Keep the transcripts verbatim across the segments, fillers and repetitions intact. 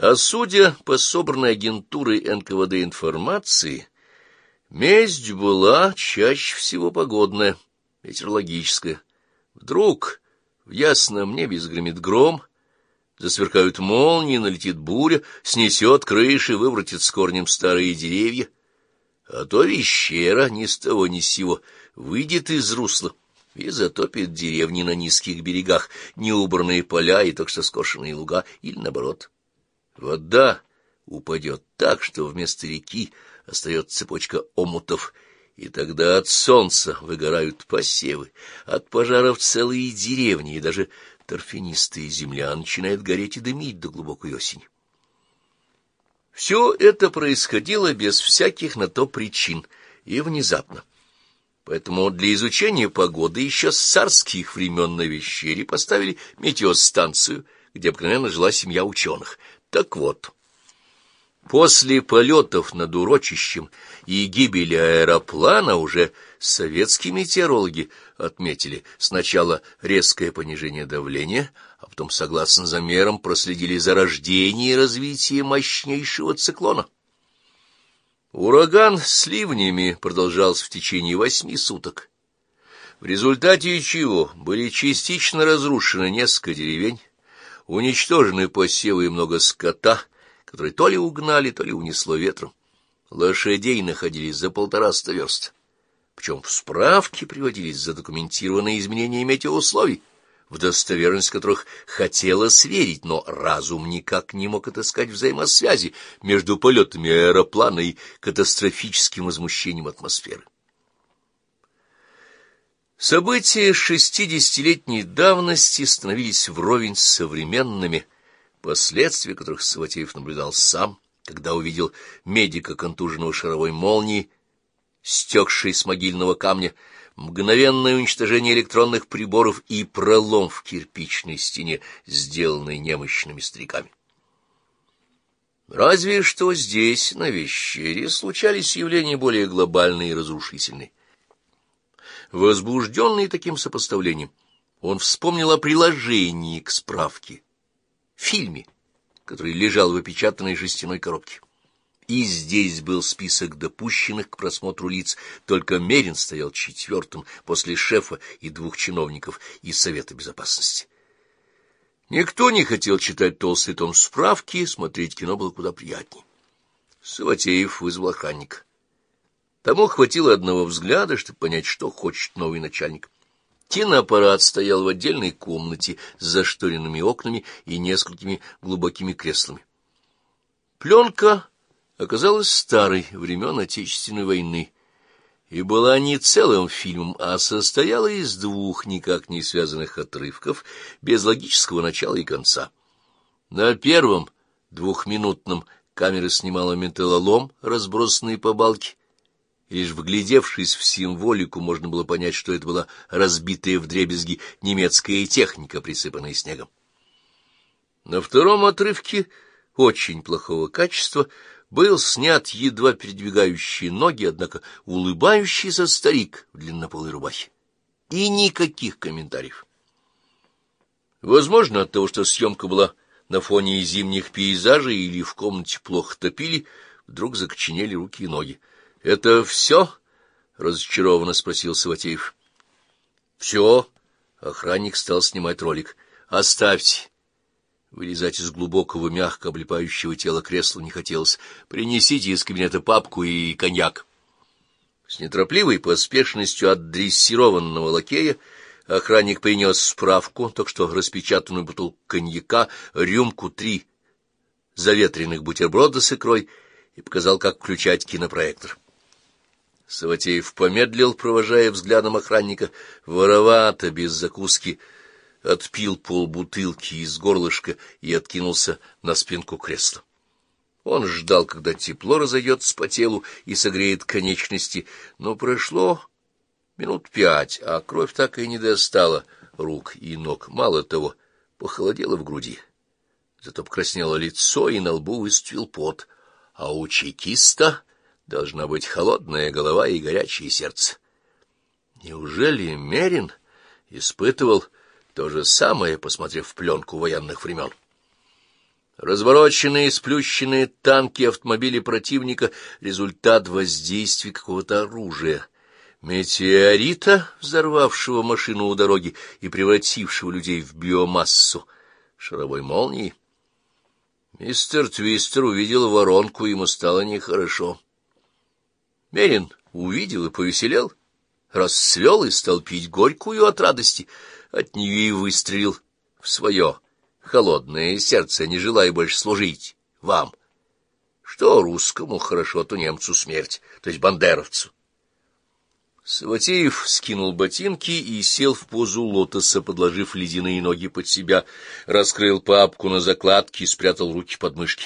А судя по собранной агентурой эн ка вэ дэ информации, месть была чаще всего погодная, метеорологическая. Вдруг в ясном небе загремит гром, засверкают молнии, налетит буря, снесет крыши, выворотит с корнем старые деревья. А то вещера ни с того ни с сего выйдет из русла и затопит деревни на низких берегах, неубранные поля и только что скошенные луга, или наоборот. Вода упадет так, что вместо реки остается цепочка омутов, и тогда от солнца выгорают посевы, от пожаров целые деревни, и даже торфянистая земля начинает гореть и дымить до глубокой осени. Все это происходило без всяких на то причин и внезапно. Поэтому для изучения погоды еще с царских времен на Вещере поставили метеостанцию, где обыкновенно жила семья ученых. Так вот, после полетов над урочищем и гибели аэроплана уже советские метеорологи отметили сначала резкое понижение давления, а потом, согласно замерам, проследили за рождением и развитием мощнейшего циклона. Ураган с ливнями продолжался в течение восьми суток, в результате чего были частично разрушены несколько деревень, уничтожены посевы и много скота, которые то ли угнали, то ли унесло ветром. Лошадей находились за полтораста верст. Причем в справке приводились задокументированные изменения метеоусловий, в достоверность которых хотелось верить, но разум никак не мог отыскать взаимосвязи между полетами аэроплана и катастрофическим возмущением атмосферы. События шестидесятилетней давности становились вровень с современными, последствия которых Саватеев наблюдал сам, когда увидел медика, контуженного шаровой молнией, стекшей с могильного камня, мгновенное уничтожение электронных приборов и пролом в кирпичной стене, сделанный немощными стариками. Разве что здесь, на Вещере, случались явления более глобальные и разрушительные. Возбужденный таким сопоставлением, он вспомнил о приложении к справке, фильме, который лежал в опечатанной жестяной коробке. И здесь был список допущенных к просмотру лиц, только Мерин стоял четвертым после шефа и двух чиновников из Совета Безопасности. Никто не хотел читать толстый том справки, смотреть кино было куда приятнее. Саватеев вызвал охранника. Тому хватило одного взгляда, чтобы понять, что хочет новый начальник. Киноаппарат стоял в отдельной комнате с зашторенными окнами и несколькими глубокими креслами. Пленка оказалась старой, времен Отечественной войны, и была не целым фильмом, а состояла из двух никак не связанных отрывков, без логического начала и конца. На первом, двухминутном, камера снимала металлолом, разбросанный по балке, и лишь вглядевшись в символику, можно было понять, что это была разбитая вдребезги немецкая техника, присыпанная снегом. На втором отрывке, очень плохого качества, был снят едва передвигающие ноги, однако улыбающийся старик в длиннополой рубахе. И никаких комментариев. Возможно, от того, что съемка была на фоне зимних пейзажей или в комнате плохо топили, вдруг закоченели руки и ноги. — Это все? — разочарованно спросил Саватеев. — Все. Охранник стал снимать ролик. — Оставьте. Вылезать из глубокого, мягко облепающего тела кресла не хотелось. Принесите из кабинета папку и коньяк. С неторопливой поспешностью отдрессированного лакея охранник принес справку, только что распечатанную бутылку коньяка, рюмку, три заветренных бутерброда с икрой и показал, как включать кинопроектор. Саватеев помедлил, провожая взглядом охранника, воровато, без закуски, отпил полбутылки из горлышка и откинулся на спинку кресла. Он ждал, когда тепло разойдется по телу и согреет конечности, но прошло минут пять, а кровь так и не достала рук и ног. Мало того, похолодело в груди. Зато покраснело лицо, и на лбу выступил пот, а у чекиста должна быть холодная голова и горячее сердце. Неужели Мерин испытывал то же самое, посмотрев пленку военных времен? Развороченные, сплющенные танки, автомобили противника — результат воздействия какого-то оружия. Метеорита, взорвавшего машину у дороги и превратившего людей в биомассу. Шаровой молнии. Мистер Твистер увидел воронку, ему стало нехорошо. Мерин увидел и повеселел, расцвел и стал пить горькую от радости. От нее и выстрелил в свое холодное сердце, не желая больше служить вам. Что русскому хорошо, то немцу смерть, то есть бандеровцу. Саватеев скинул ботинки и сел в позу лотоса, подложив ледяные ноги под себя, раскрыл папку на закладке и спрятал руки под мышки.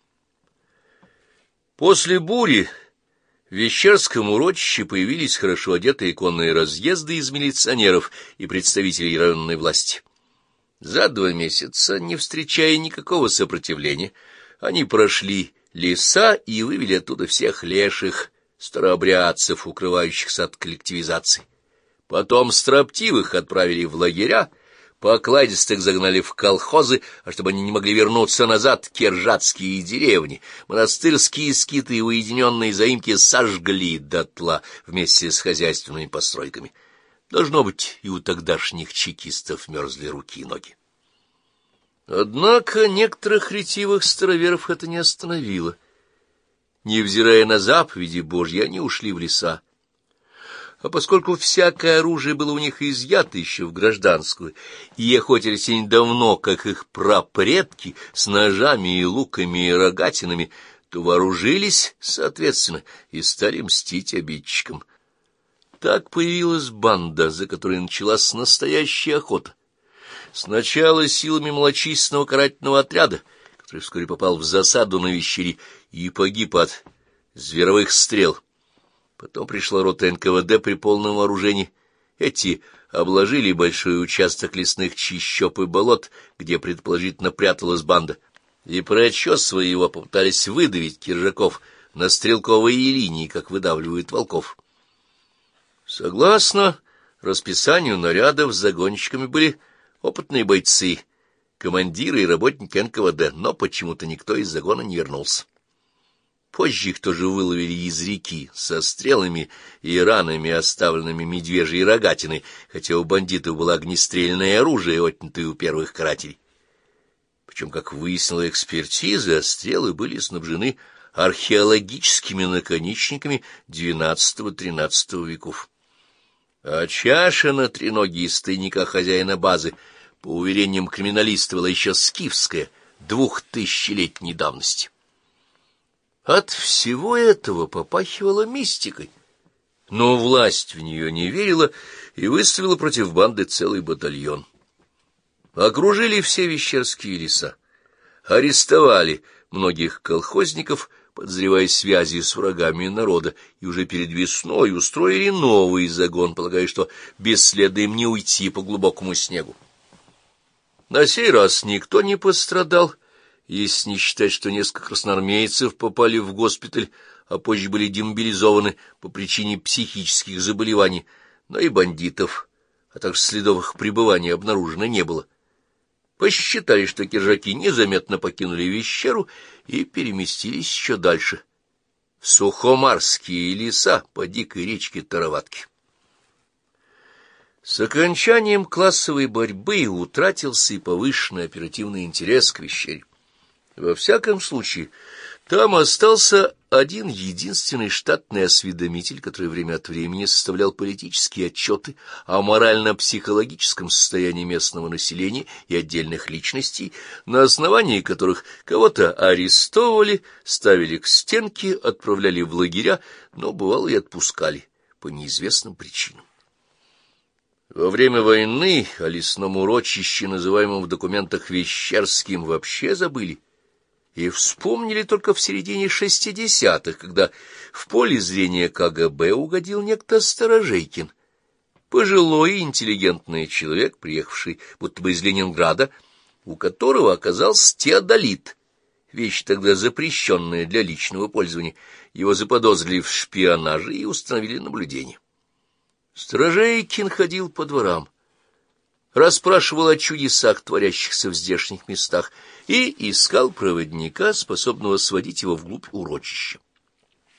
После бури в Вещерском урочище появились хорошо одетые конные разъезды из милиционеров и представителей районной власти. За два месяца, не встречая никакого сопротивления, они прошли леса и вывели оттуда всех леших, старообрядцев, укрывающихся от коллективизации. Потом строптивых отправили в лагеря, покладистых загнали в колхозы, а чтобы они не могли вернуться назад, киржатские деревни, монастырские скиты и уединенные заимки сожгли дотла вместе с хозяйственными постройками. Должно быть, и у тогдашних чекистов мерзли руки и ноги. Однако некоторых ретивых староверов это не остановило. Невзирая на заповеди Божьи, они ушли в леса. А поскольку всякое оружие было у них изъято еще в гражданскую, и охотились они давно, как их прапредки, с ножами и луками и рогатинами, то вооружились, соответственно, и стали мстить обидчикам. Так появилась банда, за которой началась настоящая охота. Сначала силами малочисленного карательного отряда, который вскоре попал в засаду на Вещере и погиб от зверовых стрел. Потом пришла рота эн ка вэ дэ при полном вооружении. Эти обложили большой участок лесных чащоб и болот, где предположительно пряталась банда, и, прочесывая его, попытались выдавить киржаков на стрелковые линии, как выдавливают волков. Согласно расписанию нарядов, загонщиками были опытные бойцы, командиры и работники эн ка вэ дэ, но почему-то никто из загона не вернулся. Позже их тоже выловили из реки со стрелами и ранами, оставленными медвежьей рогатиной, хотя у бандитов было огнестрельное оружие, отнятое у первых карателей. Причем, как выяснила экспертиза, стрелы были снабжены археологическими наконечниками двенадцатого-тринадцатого веков. А чаша на треноге из тайника хозяина базы, по уверениям криминалиста, была еще скифская, двухтысячелетней давности. От всего этого попахивало мистикой, но власть в нее не верила и выставила против банды целый батальон. Окружили все Вещерские леса, арестовали многих колхозников, подозревая связи с врагами народа, и уже перед весной устроили новый загон, полагая, что бесследно им не уйти по глубокому снегу. На сей раз никто не пострадал, если не считать, что несколько красноармейцев попали в госпиталь, а позже были демобилизованы по причине психических заболеваний, но и бандитов, а также следов их пребывания обнаружено не было. Посчитали, что киржаки незаметно покинули Вещеру и переместились еще дальше, в Сухомарские леса по дикой речке Тароватки. С окончанием классовой борьбы утратился и повышенный оперативный интерес к Вещере. Во всяком случае, там остался один единственный штатный осведомитель, который время от времени составлял политические отчеты о морально-психологическом состоянии местного населения и отдельных личностей, на основании которых кого-то арестовывали, ставили к стенке, отправляли в лагеря, но, бывало, и отпускали по неизвестным причинам. Во время войны о лесном урочище, называемом в документах Вещерским, вообще забыли и вспомнили только в середине шестидесятых, когда в поле зрения ка гэ бэ угодил некто Старожейкин, пожилой и интеллигентный человек, приехавший будто бы из Ленинграда, у которого оказался теодолит, вещь тогда запрещенная для личного пользования. Его заподозрили в шпионаже и установили наблюдение. Старожейкин ходил по дворам, расспрашивал о чудесах, творящихся в здешних местах, и искал проводника, способного сводить его вглубь урочища.